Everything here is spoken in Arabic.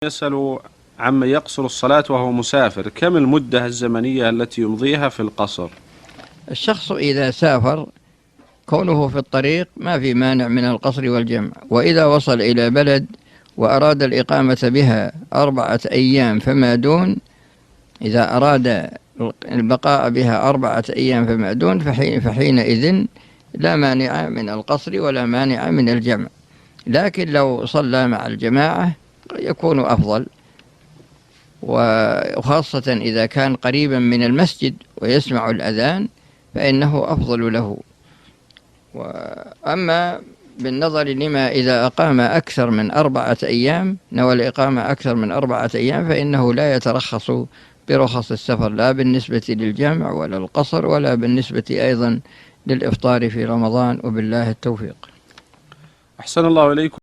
يسأل عمن يقصر الصلاة وهو مسافر، كم المدة الزمنية التي يمضيها في القصر؟ الشخص إذا سافر كونه في الطريق ما في مانع من القصر والجمع، وإذا وصل إلى بلد وأراد الإقامة بها 4 أيام فما دون، إذا أراد البقاء بها 4 أيام فما دون فحينئذ لا مانع من القصر ولا مانع من الجمع، لكن لو صلى مع الجماعة يكون أفضل، وخاصة إذا كان قريبا من المسجد ويسمع الأذان فإنه أفضل له. وأما بالنظر لما إذا أقام أكثر من 4 أيام، نوى الإقامة أكثر من 4 أيام، فإنه لا يترخص برخص السفر، لا بالنسبة للجمع ولا القصر ولا بالنسبة أيضا للإفطار في رمضان، وبالله التوفيق. أحسن الله إليكم.